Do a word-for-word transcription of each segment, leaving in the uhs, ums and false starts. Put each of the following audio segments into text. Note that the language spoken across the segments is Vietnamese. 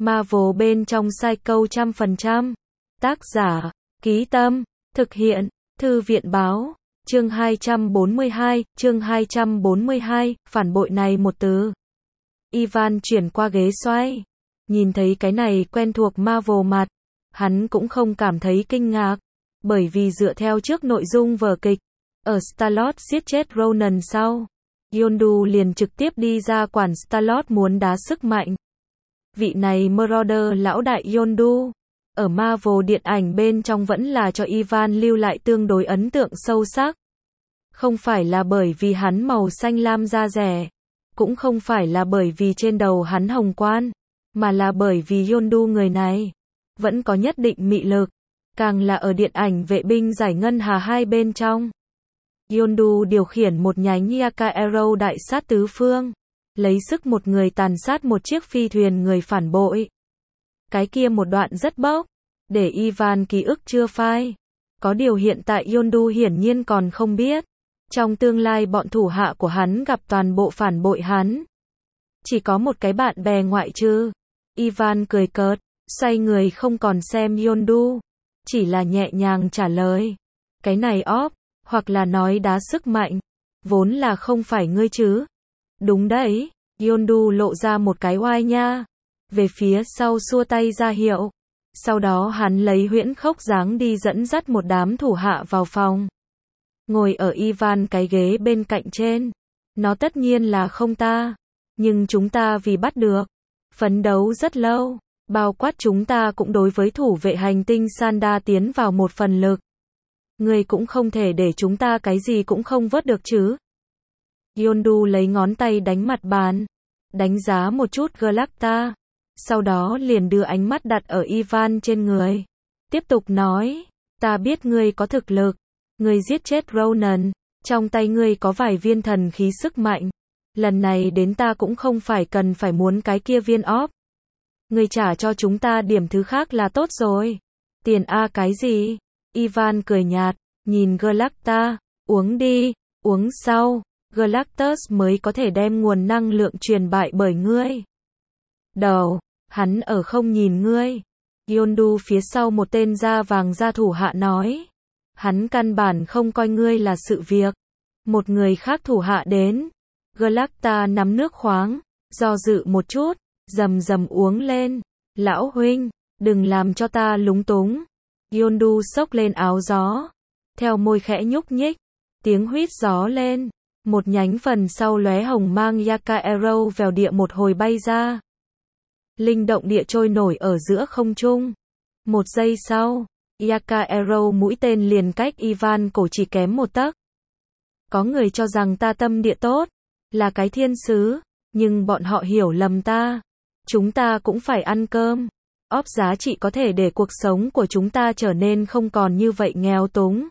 Marvel bên trong Psycho trăm phần trăm. Tác giả, Ký Tâm, thực hiện, Thư viện Báo. Chương hai trăm bốn mươi hai, chương hai trăm bốn mươi hai, phản bội này một từ. Ivan chuyển qua ghế xoay. Nhìn thấy cái này quen thuộc Marvel mặt. Hắn cũng không cảm thấy kinh ngạc. Bởi vì dựa theo trước nội dung vở kịch, ở Star-Lord giết chết Ronan sau, Yondu liền trực tiếp đi ra quản Star-Lord muốn đá sức mạnh. Vị này Marauder lão đại Yondu, ở Marvel điện ảnh bên trong vẫn là cho Ivan lưu lại tương đối ấn tượng sâu sắc. Không phải là bởi vì hắn màu xanh lam da rẻ, cũng không phải là bởi vì trên đầu hắn hồng quan, mà là bởi vì Yondu người này vẫn có nhất định mị lực, càng là ở điện ảnh Vệ binh giải ngân hà hai bên trong. Yondu điều khiển một nhánh Yaka Arrow đại sát tứ phương, lấy sức một người tàn sát một chiếc phi thuyền người phản bội. Cái kia một đoạn rất bốc, để Ivan ký ức chưa phai. Có điều hiện tại Yondu hiển nhiên còn không biết, trong tương lai bọn thủ hạ của hắn gặp toàn bộ phản bội hắn. Chỉ có một cái bạn bè ngoại trừ. Ivan cười cợt, xoay người không còn xem Yondu, chỉ là nhẹ nhàng trả lời. Cái này óp, hoặc là nói đá sức mạnh, vốn là không phải ngươi chứ. Đúng đấy, Yondu lộ ra một cái oai nha, về phía sau xua tay ra hiệu. Sau đó hắn lấy huyễn khốc dáng đi dẫn dắt một đám thủ hạ vào phòng. Ngồi ở Ivan cái ghế bên cạnh trên. Nó tất nhiên là không ta, nhưng chúng ta vì bắt được, phấn đấu rất lâu, bao quát chúng ta cũng đối với thủ vệ hành tinh Sanda tiến vào một phần lực. Ngươi cũng không thể để chúng ta cái gì cũng không vớt được chứ. Yondu lấy ngón tay đánh mặt bàn, đánh giá một chút Galacta, sau đó liền đưa ánh mắt đặt ở Ivan trên người. Tiếp tục nói, ta biết ngươi có thực lực, ngươi giết chết Ronan, trong tay ngươi có vài viên thần khí sức mạnh. Lần này đến ta cũng không phải cần phải muốn cái kia viên óp. Ngươi trả cho chúng ta điểm thứ khác là tốt rồi. Tiền a cái gì? Ivan cười nhạt, nhìn Galacta, uống đi, uống sau, Galactus mới có thể đem nguồn năng lượng truyền bại bởi ngươi. Đầu, hắn ở không nhìn ngươi. Yondu phía sau một tên da vàng da thủ hạ nói. Hắn căn bản không coi ngươi là sự việc. Một người khác thủ hạ đến. Galacta nắm nước khoáng, do dự một chút, rầm rầm uống lên. Lão huynh, đừng làm cho ta lúng túng. Yondu xốc lên áo gió, theo môi khẽ nhúc nhích, tiếng huýt gió lên, một nhánh phần sau lóe hồng mang Yaka Arrow vèo địa một hồi bay ra. Linh động địa trôi nổi ở giữa không trung. Một giây sau, Yaka Arrow mũi tên liền cách Ivan cổ chỉ kém một tấc. Có người cho rằng ta tâm địa tốt, là cái thiên sứ, nhưng bọn họ hiểu lầm ta. Chúng ta cũng phải ăn cơm. Óp giá trị có thể để cuộc sống của chúng ta trở nên không còn như vậy nghèo túng.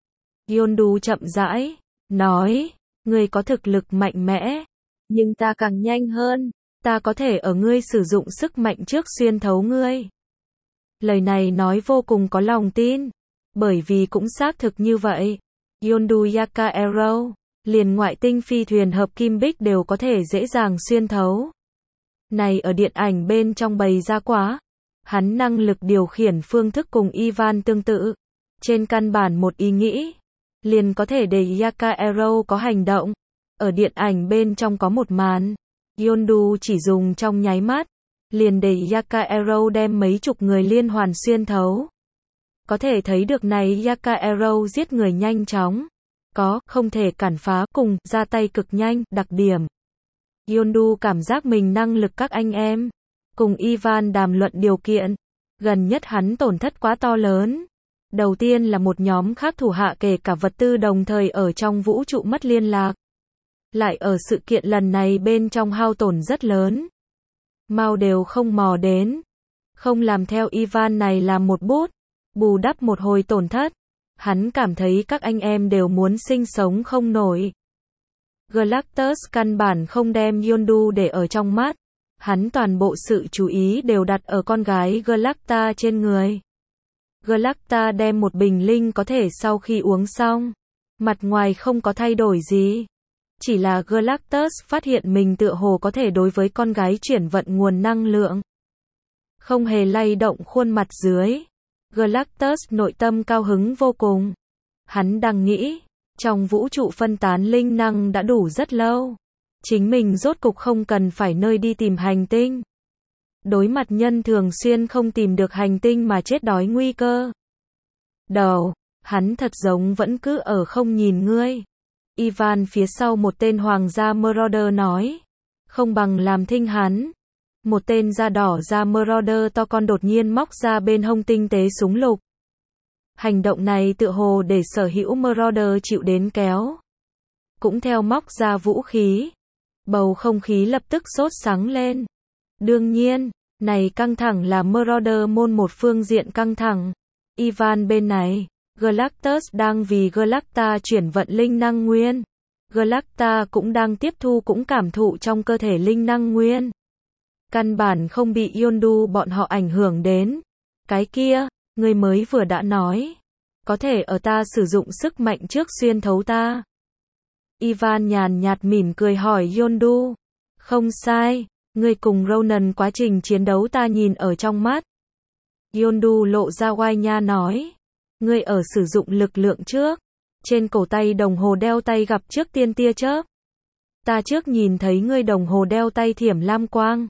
Yondu chậm rãi, nói, ngươi có thực lực mạnh mẽ, nhưng ta càng nhanh hơn, ta có thể ở ngươi sử dụng sức mạnh trước xuyên thấu ngươi. Lời này nói vô cùng có lòng tin, bởi vì cũng xác thực như vậy. Yondu Yaka Arrow, liền ngoại tinh phi thuyền hợp kim bích đều có thể dễ dàng xuyên thấu. Này ở điện ảnh bên trong bày ra quá. Hắn năng lực điều khiển phương thức cùng Ivan tương tự. Trên căn bản một ý nghĩ, liền có thể để Yaka Arrow có hành động. Ở điện ảnh bên trong có một màn, Yondu chỉ dùng trong nháy mắt, liền để Yaka Arrow đem mấy chục người liên hoàn xuyên thấu. Có thể thấy được này Yaka Arrow giết người nhanh chóng, có, không thể cản phá cùng, ra tay cực nhanh, đặc điểm. Yondu cảm giác mình năng lực các anh em. Cùng Ivan đàm luận điều kiện, gần nhất hắn tổn thất quá to lớn. Đầu tiên là một nhóm khác thủ hạ kể cả vật tư đồng thời ở trong vũ trụ mất liên lạc. Lại ở sự kiện lần này bên trong hao tổn rất lớn. Mau đều không mò đến. Không làm theo Ivan này làm một bút, bù đắp một hồi tổn thất. Hắn cảm thấy các anh em đều muốn sinh sống không nổi. Galactus căn bản không đem Yondu để ở trong mắt. Hắn toàn bộ sự chú ý đều đặt ở con gái Galacta trên người. Galacta đem một bình linh có thể sau khi uống xong, mặt ngoài không có thay đổi gì. Chỉ là Galactus phát hiện mình tựa hồ có thể đối với con gái chuyển vận nguồn năng lượng. không hề lay động khuôn mặt dưới. Galactus nội tâm cao hứng vô cùng. Hắn đang nghĩ, trong vũ trụ phân tán linh năng đã đủ rất lâu. Chính mình rốt cục không cần phải nơi đi tìm hành tinh. Đối mặt nhân thường xuyên không tìm được hành tinh mà chết đói nguy cơ. Đầu, hắn thật giống vẫn cứ ở không nhìn ngươi. Ivan phía sau một tên hoàng gia Marauder nói. Không bằng làm thinh hắn. Một tên da đỏ da Marauder to con đột nhiên móc ra bên hông tinh tế súng lục. Hành động này tựa hồ để sở hữu Marauder chịu đến kéo. Cũng theo móc ra vũ khí. Bầu không khí lập tức sốt sắng lên. Đương nhiên, này căng thẳng là Marauder môn một phương diện căng thẳng. Ivan bên này, Galactus đang vì Galacta chuyển vận linh năng nguyên. Galacta cũng đang tiếp thu cũng cảm thụ trong cơ thể linh năng nguyên. Căn bản không bị Yondu bọn họ ảnh hưởng đến. Cái kia, người mới vừa đã nói. Có thể ở ta sử dụng sức mạnh trước xuyên thấu ta. Ivan nhàn nhạt mỉm cười hỏi Yondu. Không sai, người cùng Ronan quá trình chiến đấu ta nhìn ở trong mắt. Yondu lộ ra oai nha nói. Ngươi ở sử dụng lực lượng trước. Trên cổ tay đồng hồ đeo tay gặp trước tiên tia chớp. Ta trước nhìn thấy ngươi đồng hồ đeo tay thiểm lam quang.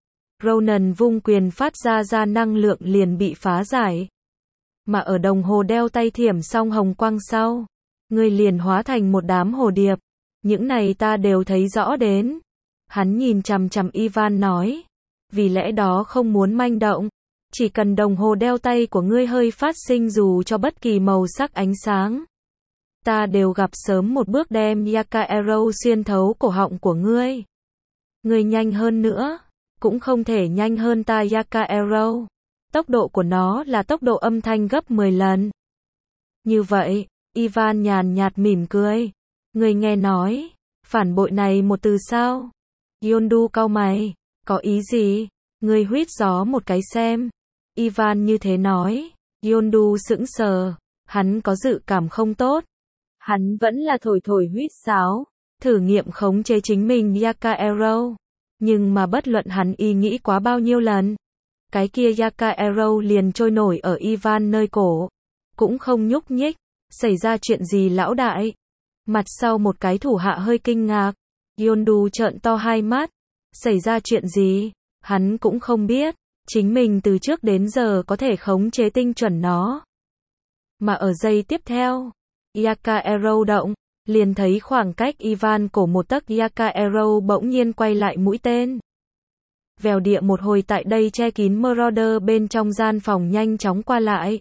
Ronan vung quyền phát ra ra năng lượng liền bị phá giải. Mà ở đồng hồ đeo tay thiểm xong hồng quang sau. Ngươi liền hóa thành một đám hồ điệp. Những này ta đều thấy rõ đến. Hắn nhìn chằm chằm Ivan nói. Vì lẽ đó không muốn manh động. Chỉ cần đồng hồ đeo tay của ngươi hơi phát sinh dù cho bất kỳ màu sắc ánh sáng. Ta đều gặp sớm một bước đem Yaka Arrow xuyên thấu cổ họng của ngươi. Ngươi nhanh hơn nữa. Cũng không thể nhanh hơn ta Yaka Arrow. Tốc độ của nó là tốc độ âm thanh gấp mười lần. Như vậy, Ivan nhàn nhạt mỉm cười. Ngươi nghe nói, phản bội này một từ sao? Yondu cau mày, có ý gì? Ngươi huýt gió một cái xem. Ivan như thế nói. Yondu sững sờ, hắn có dự cảm không tốt. Hắn vẫn là thổi thổi huýt sáo, thử nghiệm khống chế chính mình Yaka Arrow. Nhưng mà bất luận hắn ý nghĩ quá bao nhiêu lần, cái kia Yaka Arrow liền trôi nổi ở Ivan nơi cổ, cũng không nhúc nhích. Xảy ra chuyện gì lão đại? Mặt sau một cái thủ hạ hơi kinh ngạc. Yondu trợn to hai mắt. Xảy ra chuyện gì? Hắn cũng không biết. Chính mình từ trước đến giờ có thể khống chế tinh chuẩn nó. Mà ở giây tiếp theo, Yaka Arrow động, liền thấy khoảng cách Ivan cổ một tấc Yaka Arrow bỗng nhiên quay lại mũi tên. Vèo địa một hồi tại đây che kín Marauder bên trong gian phòng nhanh chóng qua lại.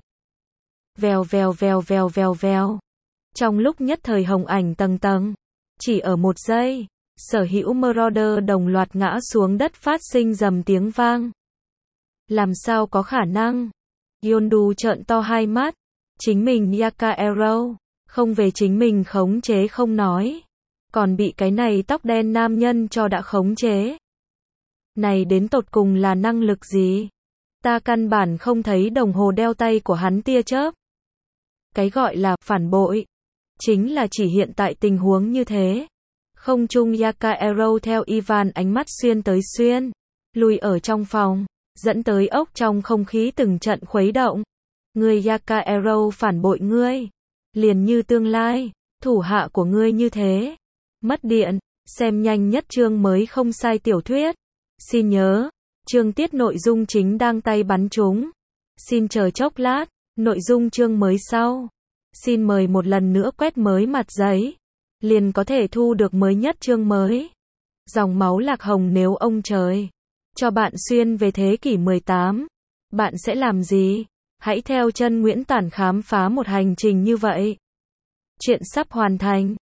Vèo vèo vèo vèo vèo vèo. Trong lúc nhất thời hồng ảnh tầng tầng. Chỉ ở một giây, sở hữu Marauder đồng loạt ngã xuống đất phát sinh rầm tiếng vang. Làm sao có khả năng? Yondu trợn to hai mắt. Chính mình Yaka Arrow, không về chính mình khống chế không nói. Còn bị cái này tóc đen nam nhân cho đã khống chế. Này đến tột cùng là năng lực gì? Ta căn bản không thấy đồng hồ đeo tay của hắn tia chớp. Cái gọi là phản bội, chính là chỉ hiện tại tình huống như thế. Không trung Yaka Arrow theo Ivan ánh mắt xuyên tới xuyên, lùi ở trong phòng, dẫn tới ốc trong không khí từng trận khuấy động. Người Yaka Arrow phản bội ngươi, liền như tương lai, thủ hạ của ngươi như thế. Mất điện, xem nhanh nhất chương mới không sai tiểu thuyết. Xin nhớ, chương tiết nội dung chính đang tay bắn chúng. Xin chờ chốc lát, nội dung chương mới sau. Xin mời một lần nữa quét mới mặt giấy, liền có thể thu được mới nhất chương mới. Dòng máu lạc hồng nếu ông trời cho bạn xuyên về thế kỷ mười tám, bạn sẽ làm gì? Hãy theo chân Nguyễn Tản khám phá một hành trình như vậy. Chuyện sắp hoàn thành.